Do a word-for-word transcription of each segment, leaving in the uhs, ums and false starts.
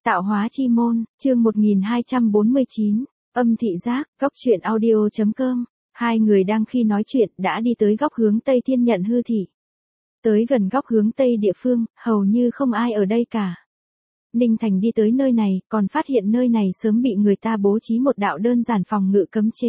Tạo hóa chi môn, chương một nghìn hai trăm bốn mươi chín, âm thị giác, góc truyện audio.com. Hai người đang khi nói chuyện đã đi tới góc hướng Tây Thiên Nhận Hư Thị. Tới gần góc hướng Tây địa phương, hầu như không ai ở đây cả. Ninh Thành đi tới nơi này, còn phát hiện nơi này sớm bị người ta bố trí một đạo đơn giản phòng ngự cấm chế.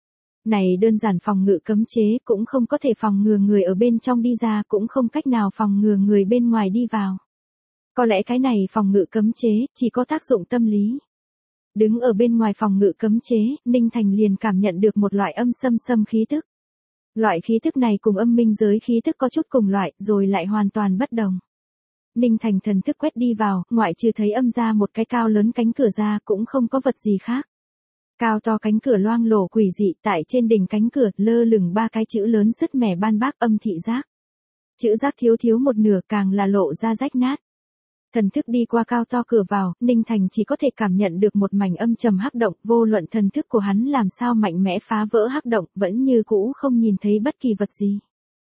Này đơn giản phòng ngự cấm chế cũng không có thể phòng ngừa người ở bên trong đi ra, cũng không cách nào phòng ngừa người bên ngoài đi vào. Có lẽ cái này phòng ngự cấm chế chỉ có tác dụng tâm lý. Đứng ở bên ngoài phòng ngự cấm chế, Ninh Thành liền cảm nhận được một loại âm xâm xâm khí tức. Loại khí tức này cùng âm minh giới khí tức có chút cùng loại, rồi lại hoàn toàn bất đồng. Ninh Thành thần thức quét đi vào, ngoại trừ thấy âm ra một cái cao lớn cánh cửa ra cũng không có vật gì khác. Cao to cánh cửa loang lổ quỷ dị, tại trên đỉnh cánh cửa lơ lửng ba cái chữ lớn sứt mẻ ban bác âm thị giác. Chữ giác thiếu thiếu một nửa càng là lộ ra rách nát. Thần thức đi qua cao to cửa vào, Ninh Thành chỉ có thể cảm nhận được một mảnh âm trầm hắc động, vô luận thần thức của hắn làm sao mạnh mẽ phá vỡ hắc động, vẫn như cũ không nhìn thấy bất kỳ vật gì.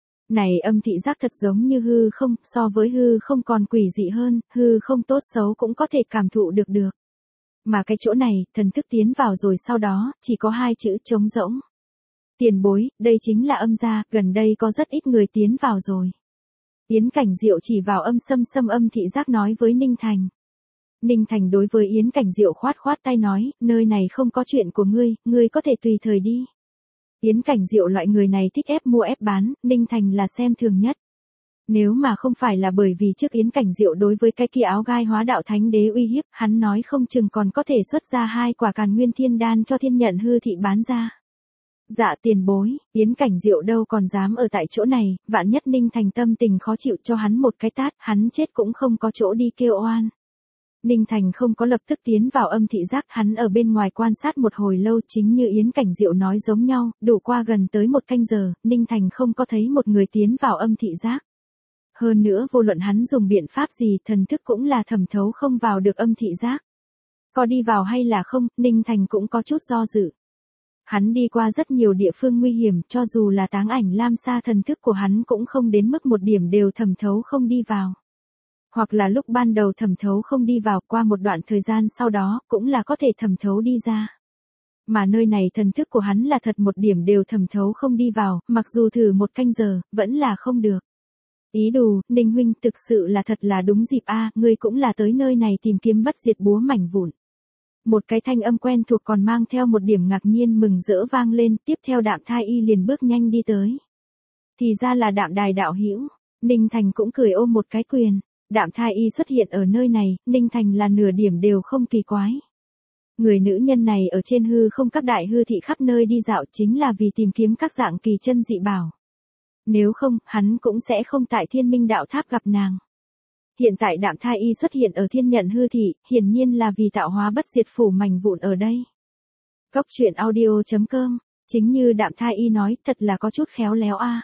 Này âm thị giác thật giống như hư không, so với hư không còn quỷ dị hơn, hư không tốt xấu cũng có thể cảm thụ được được. Mà cái chỗ này, thần thức tiến vào rồi sau đó, chỉ có hai chữ trống rỗng. Tiền bối, đây chính là âm gia, gần đây có rất ít người tiến vào rồi. Yến Cảnh Diệu chỉ vào âm xâm xâm âm thị giác nói với Ninh Thành. Ninh Thành đối với Yến Cảnh Diệu khoát khoát tay nói, nơi này không có chuyện của ngươi, ngươi có thể tùy thời đi. Yến Cảnh Diệu loại người này thích ép mua ép bán, Ninh Thành là xem thường nhất. Nếu mà không phải là bởi vì trước Yến Cảnh Diệu đối với cái kia áo gai hóa đạo thánh đế uy hiếp, hắn nói không chừng còn có thể xuất ra hai quả Càn Nguyên Thiên Đan cho Thiên Nhận Hư Thị bán ra. Dạ tiền bối, Yến Cảnh Diệu đâu còn dám ở tại chỗ này, vạn nhất Ninh Thành tâm tình khó chịu cho hắn một cái tát, hắn chết cũng không có chỗ đi kêu oan. Ninh Thành không có lập tức tiến vào âm thị giác, hắn ở bên ngoài quan sát một hồi lâu, chính như Yến Cảnh Diệu nói giống nhau, đủ qua gần tới một canh giờ, Ninh Thành không có thấy một người tiến vào âm thị giác. Hơn nữa vô luận hắn dùng biện pháp gì, thần thức cũng là thẩm thấu không vào được âm thị giác. Có đi vào hay là không, Ninh Thành cũng có chút do dự. Hắn đi qua rất nhiều địa phương nguy hiểm, cho dù là táng ảnh lam sa thần thức của hắn cũng không đến mức một điểm đều thẩm thấu không đi vào. Hoặc là lúc ban đầu thẩm thấu không đi vào, qua một đoạn thời gian sau đó, cũng là có thể thẩm thấu đi ra. Mà nơi này thần thức của hắn là thật một điểm đều thẩm thấu không đi vào, mặc dù thử một canh giờ, vẫn là không được. Ý đù, Ninh huynh thực sự là thật là đúng dịp a, ngươi cũng là tới nơi này tìm kiếm bất diệt búa mảnh vụn. Một cái thanh âm quen thuộc còn mang theo một điểm ngạc nhiên mừng rỡ vang lên, tiếp theo Đạm Thai Y liền bước nhanh đi tới. Thì ra là Đạm Đài đạo hữu, Ninh Thành cũng cười ôm một cái quyền. Đạm Thai Y xuất hiện ở nơi này, Ninh Thành là nửa điểm đều không kỳ quái. Người nữ nhân này ở trên hư không các đại hư thị khắp nơi đi dạo chính là vì tìm kiếm các dạng kỳ chân dị bảo. Nếu không, hắn cũng sẽ không tại Thiên Minh Đạo Tháp gặp nàng. Hiện tại Đạm Thai Y xuất hiện ở Thiên Nhận Hư Thị, hiển nhiên là vì tạo hóa bất diệt phủ mảnh vụn ở đây. Góc truyện audio.com, chính như Đạm Thai Y nói, thật là có chút khéo léo a.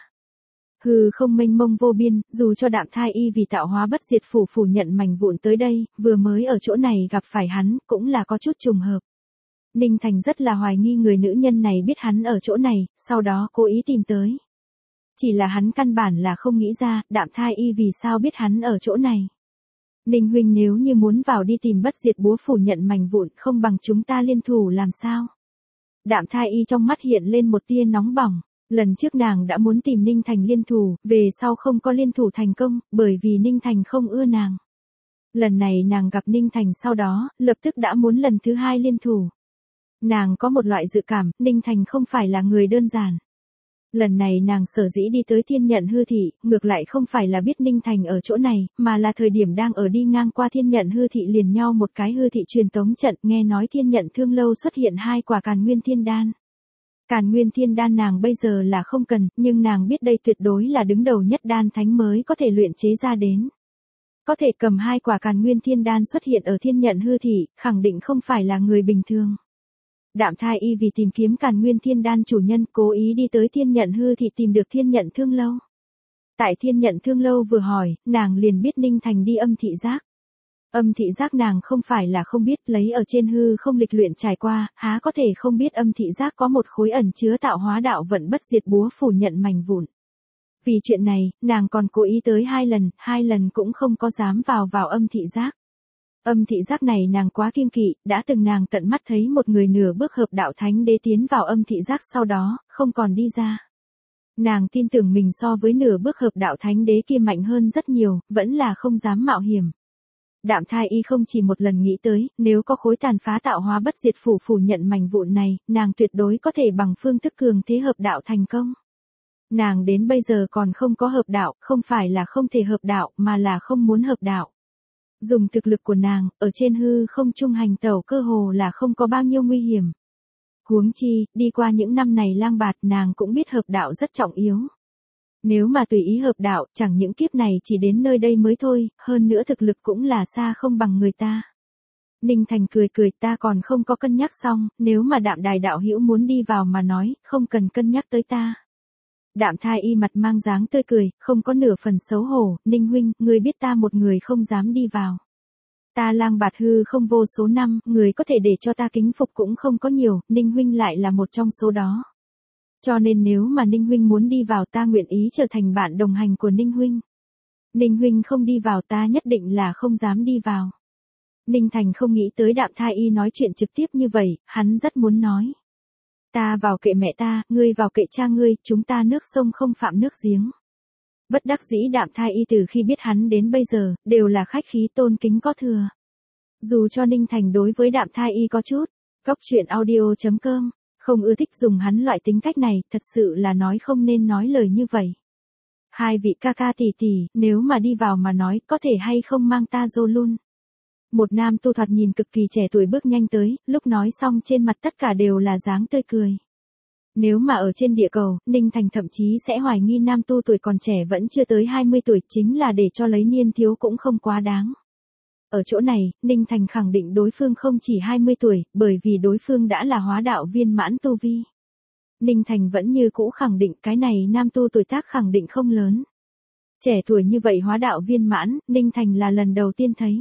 Hư không mênh mông vô biên, dù cho Đạm Thai Y vì tạo hóa bất diệt phủ phủ nhận mảnh vụn tới đây, vừa mới ở chỗ này gặp phải hắn, cũng là có chút trùng hợp. Ninh Thành rất là hoài nghi người nữ nhân này biết hắn ở chỗ này, sau đó cố ý tìm tới. Chỉ là hắn căn bản là không nghĩ ra, Đạm Thai Y vì sao biết hắn ở chỗ này. Ninh huynh nếu như muốn vào đi tìm bất diệt búa phủ nhận mảnh vụn, không bằng chúng ta liên thủ làm sao? Đạm Thai Y trong mắt hiện lên một tia nóng bỏng. Lần trước nàng đã muốn tìm Ninh Thành liên thủ, về sau không có liên thủ thành công, bởi vì Ninh Thành không ưa nàng. Lần này nàng gặp Ninh Thành sau đó, lập tức đã muốn lần thứ hai liên thủ. Nàng có một loại dự cảm, Ninh Thành không phải là người đơn giản. Lần này nàng sở dĩ đi tới Thiên Nhận Hư Thị, ngược lại không phải là biết Ninh Thành ở chỗ này, mà là thời điểm đang ở đi ngang qua Thiên Nhận Hư Thị liền nhau một cái hư thị truyền tống trận, nghe nói Thiên Nhận Thương Lâu xuất hiện hai quả Càn Nguyên Thiên Đan. Càn Nguyên Thiên Đan nàng bây giờ là không cần, nhưng nàng biết đây tuyệt đối là đứng đầu nhất đan thánh mới có thể luyện chế ra đến. Có thể cầm hai quả Càn Nguyên Thiên Đan xuất hiện ở Thiên Nhận Hư Thị, khẳng định không phải là người bình thường. Đạm Thai Y vì tìm kiếm Càn Nguyên Thiên Đan chủ nhân, cố ý đi tới Thiên Nhận Hư Thị tìm được Thiên Nhận Thương Lâu. Tại Thiên Nhận Thương Lâu vừa hỏi, nàng liền biết Ninh Thành đi âm thị giác. Âm thị giác nàng không phải là không biết, lấy ở trên hư không lịch luyện trải qua, há có thể không biết âm thị giác có một khối ẩn chứa tạo hóa đạo vận bất diệt búa phủ nhận mảnh vụn. Vì chuyện này, nàng còn cố ý tới hai lần, hai lần cũng không có dám vào vào âm thị giác. Âm thị giác này nàng quá kiêng kỵ, đã từng nàng tận mắt thấy một người nửa bước hợp đạo thánh đế tiến vào âm thị giác sau đó, không còn đi ra. Nàng tin tưởng mình so với nửa bước hợp đạo thánh đế kia mạnh hơn rất nhiều, vẫn là không dám mạo hiểm. Đạm Thai Y không chỉ một lần nghĩ tới, nếu có khối tàn phá tạo hóa bất diệt phủ phủ nhận mảnh vụn này, nàng tuyệt đối có thể bằng phương thức cường thế hợp đạo thành công. Nàng đến bây giờ còn không có hợp đạo, không phải là không thể hợp đạo, mà là không muốn hợp đạo. Dùng thực lực của nàng, ở trên hư không trung hành tẩu cơ hồ là không có bao nhiêu nguy hiểm. Huống chi, đi qua những năm này lang bạt nàng cũng biết hợp đạo rất trọng yếu. Nếu mà tùy ý hợp đạo, chẳng những kiếp này chỉ đến nơi đây mới thôi, hơn nữa thực lực cũng là xa không bằng người ta. Ninh Thành cười cười, ta còn không có cân nhắc xong, nếu mà Đạm Đài đạo hữu muốn đi vào mà nói, không cần cân nhắc tới ta. Đạm Thai Y mặt mang dáng tươi cười, không có nửa phần xấu hổ, Ninh huynh, ngươi biết ta một người không dám đi vào. Ta lang bạt hư không vô số năm, người có thể để cho ta kính phục cũng không có nhiều, Ninh huynh lại là một trong số đó. Cho nên nếu mà Ninh huynh muốn đi vào ta nguyện ý trở thành bạn đồng hành của Ninh huynh. Ninh huynh không đi vào ta nhất định là không dám đi vào. Ninh Thành không nghĩ tới Đạm Thai Y nói chuyện trực tiếp như vậy, hắn rất muốn nói. Ta vào kệ mẹ ta, ngươi vào kệ cha ngươi, chúng ta nước sông không phạm nước giếng. Bất đắc dĩ Đạm Thai Y từ khi biết hắn đến bây giờ, đều là khách khí tôn kính có thừa. Dù cho Ninh Thành đối với Đạm Thai Y có chút, cóc truyện audio chấm com, không ưa thích dùng hắn loại tính cách này, thật sự là nói không nên nói lời như vậy. Hai vị ca ca tỷ tỷ, nếu mà đi vào mà nói, có thể hay không mang ta dô luôn. Một nam tu thoạt nhìn cực kỳ trẻ tuổi bước nhanh tới, lúc nói xong trên mặt tất cả đều là dáng tươi cười. Nếu mà ở trên địa cầu, Ninh Thành thậm chí sẽ hoài nghi nam tu tuổi còn trẻ vẫn chưa tới hai mươi tuổi chính là để cho lấy niên thiếu cũng không quá đáng. Ở chỗ này, Ninh Thành khẳng định đối phương không chỉ hai mươi tuổi, bởi vì đối phương đã là hóa đạo viên mãn tu vi. Ninh Thành vẫn như cũ khẳng định cái này nam tu tuổi tác khẳng định không lớn. Trẻ tuổi như vậy hóa đạo viên mãn, Ninh Thành là lần đầu tiên thấy.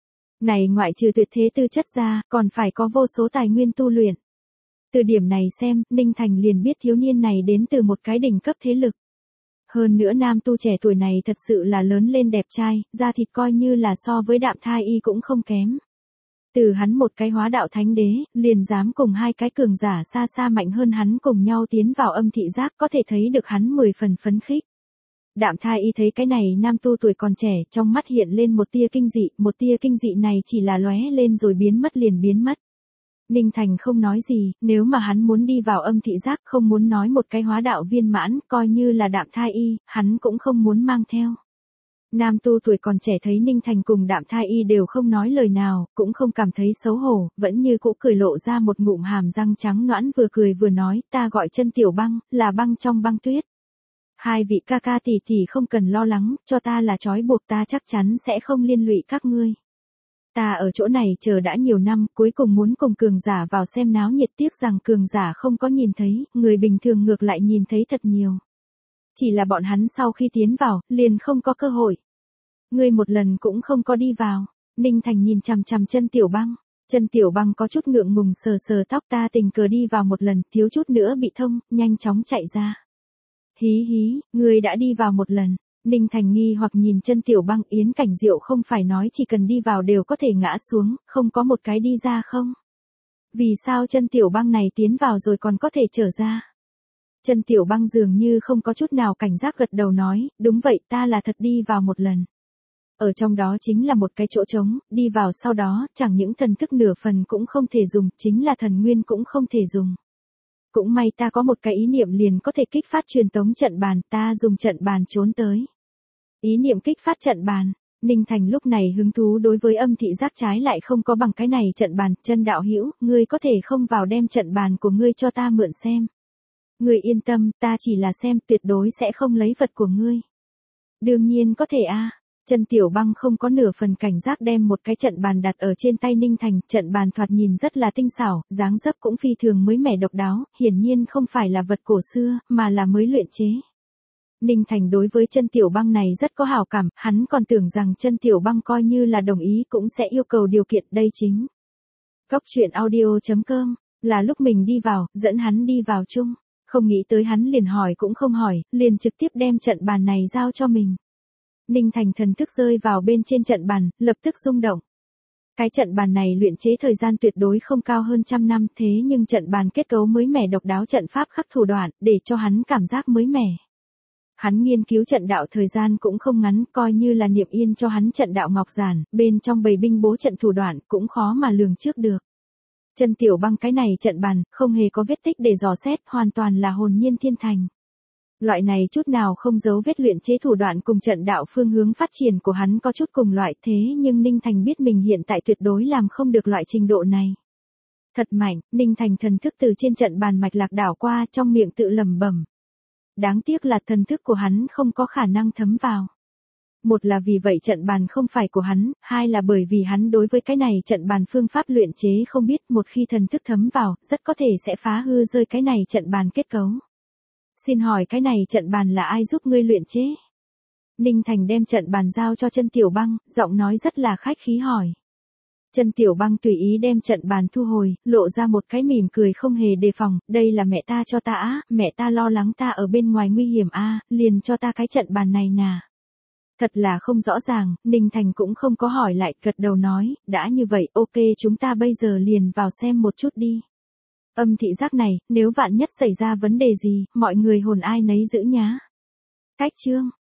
Này ngoại trừ tuyệt thế tư chất ra, còn phải có vô số tài nguyên tu luyện. Từ điểm này xem, Ninh Thành liền biết thiếu niên này đến từ một cái đỉnh cấp thế lực. Hơn nữa nam tu trẻ tuổi này thật sự là lớn lên đẹp trai, da thịt coi như là so với Đạm Thai Y cũng không kém. Từ hắn một cái hóa đạo thánh đế, liền dám cùng hai cái cường giả xa xa mạnh hơn hắn cùng nhau tiến vào âm thị giác, có thể thấy được hắn mười phần phấn khích. Đạm Thai Y thấy cái này nam tu tuổi còn trẻ, trong mắt hiện lên một tia kinh dị, một tia kinh dị này chỉ là lóe lên rồi biến mất liền biến mất. Ninh Thành không nói gì, nếu mà hắn muốn đi vào âm thị giác không muốn nói một cái hóa đạo viên mãn, coi như là Đạm Thai Y, hắn cũng không muốn mang theo. Nam tu tuổi còn trẻ thấy Ninh Thành cùng Đạm Thai Y đều không nói lời nào, cũng không cảm thấy xấu hổ, vẫn như cũ cười lộ ra một ngụm hàm răng trắng nõn vừa cười vừa nói, ta gọi chân tiểu băng, là băng trong băng tuyết. Hai vị ca ca tỷ tỷ không cần lo lắng, cho ta là trói buộc ta chắc chắn sẽ không liên lụy các ngươi. Ta ở chỗ này chờ đã nhiều năm, cuối cùng muốn cùng cường giả vào xem náo nhiệt, tiếc rằng cường giả không có nhìn thấy, người bình thường ngược lại nhìn thấy thật nhiều. Chỉ là bọn hắn sau khi tiến vào, liền không có cơ hội. Ngươi một lần cũng không có đi vào. Ninh Thành nhìn chằm chằm chân tiểu băng. Chân tiểu băng có chút ngượng ngùng sờ sờ tóc, ta tình cờ đi vào một lần, thiếu chút nữa bị thông, nhanh chóng chạy ra. Hí hí, ngươi đã đi vào một lần. Ninh Thành nghi hoặc nhìn chân tiểu băng, Yến Cảnh Diệu không phải nói chỉ cần đi vào đều có thể ngã xuống, không có một cái đi ra không? Vì sao chân tiểu băng này tiến vào rồi còn có thể trở ra? Chân tiểu băng dường như không có chút nào cảnh giác gật đầu nói, đúng vậy, ta là thật đi vào một lần. Ở trong đó chính là một cái chỗ trống, đi vào sau đó, chẳng những thần thức nửa phần cũng không thể dùng, chính là thần nguyên cũng không thể dùng. Cũng may ta có một cái ý niệm liền có thể kích phát truyền tống trận bàn, ta dùng trận bàn trốn tới. Ý niệm kích phát trận bàn, Ninh Thành lúc này hứng thú đối với âm thị giác trái lại không có bằng cái này trận bàn, chân đạo hữu, ngươi có thể không vào đem trận bàn của ngươi cho ta mượn xem. Ngươi yên tâm, ta chỉ là xem, tuyệt đối sẽ không lấy vật của ngươi. Đương nhiên có thể a. Chân tiểu băng không có nửa phần cảnh giác đem một cái trận bàn đặt ở trên tay Ninh Thành, trận bàn thoạt nhìn rất là tinh xảo, dáng dấp cũng phi thường mới mẻ độc đáo, hiển nhiên không phải là vật cổ xưa, mà là mới luyện chế. Ninh Thành đối với chân tiểu băng này rất có hảo cảm, hắn còn tưởng rằng chân tiểu băng coi như là đồng ý cũng sẽ yêu cầu điều kiện, đây chính. Cóc truyện audio chấm com, là lúc mình đi vào, dẫn hắn đi vào chung, không nghĩ tới hắn liền hỏi cũng không hỏi, liền trực tiếp đem trận bàn này giao cho mình. Ninh Thành thần thức rơi vào bên trên trận bàn, lập tức rung động. Cái trận bàn này luyện chế thời gian tuyệt đối không cao hơn trăm năm, thế nhưng trận bàn kết cấu mới mẻ, độc đáo, trận pháp khắc thủ đoạn, để cho hắn cảm giác mới mẻ. Hắn nghiên cứu trận đạo thời gian cũng không ngắn, coi như là niệm yên cho hắn trận đạo ngọc giản, bên trong bầy binh bố trận thủ đoạn cũng khó mà lường trước được. Chân Tiểu Băng cái này trận bàn, không hề có vết tích để dò xét, hoàn toàn là hồn nhiên thiên thành. Loại này chút nào không giấu vết luyện chế thủ đoạn cùng trận đạo phương hướng phát triển của hắn có chút cùng loại, thế nhưng Ninh Thành biết mình hiện tại tuyệt đối làm không được loại trình độ này. Thật mạnh, Ninh Thành thần thức từ trên trận bàn mạch lạc đảo qua, trong miệng tự lẩm bẩm. Đáng tiếc là thần thức của hắn không có khả năng thấm vào. Một là vì vậy trận bàn không phải của hắn, hai là bởi vì hắn đối với cái này trận bàn phương pháp luyện chế không biết, một khi thần thức thấm vào, rất có thể sẽ phá hư rơi cái này trận bàn kết cấu. Xin hỏi cái này trận bàn là ai giúp ngươi luyện chế? Ninh Thành đem trận bàn giao cho Chân Tiểu Băng, giọng nói rất là khách khí hỏi. Chân Tiểu Băng tùy ý đem trận bàn thu hồi, lộ ra một cái mỉm cười không hề đề phòng, đây là mẹ ta cho ta á, mẹ ta lo lắng ta ở bên ngoài nguy hiểm a, liền cho ta cái trận bàn này nà. Thật là không rõ ràng, Ninh Thành cũng không có hỏi lại, gật đầu nói, đã như vậy, ok, chúng ta bây giờ liền vào xem một chút đi. Âm thị giác này, nếu vạn nhất xảy ra vấn đề gì, mọi người hồn ai nấy giữ nhá. Cách chương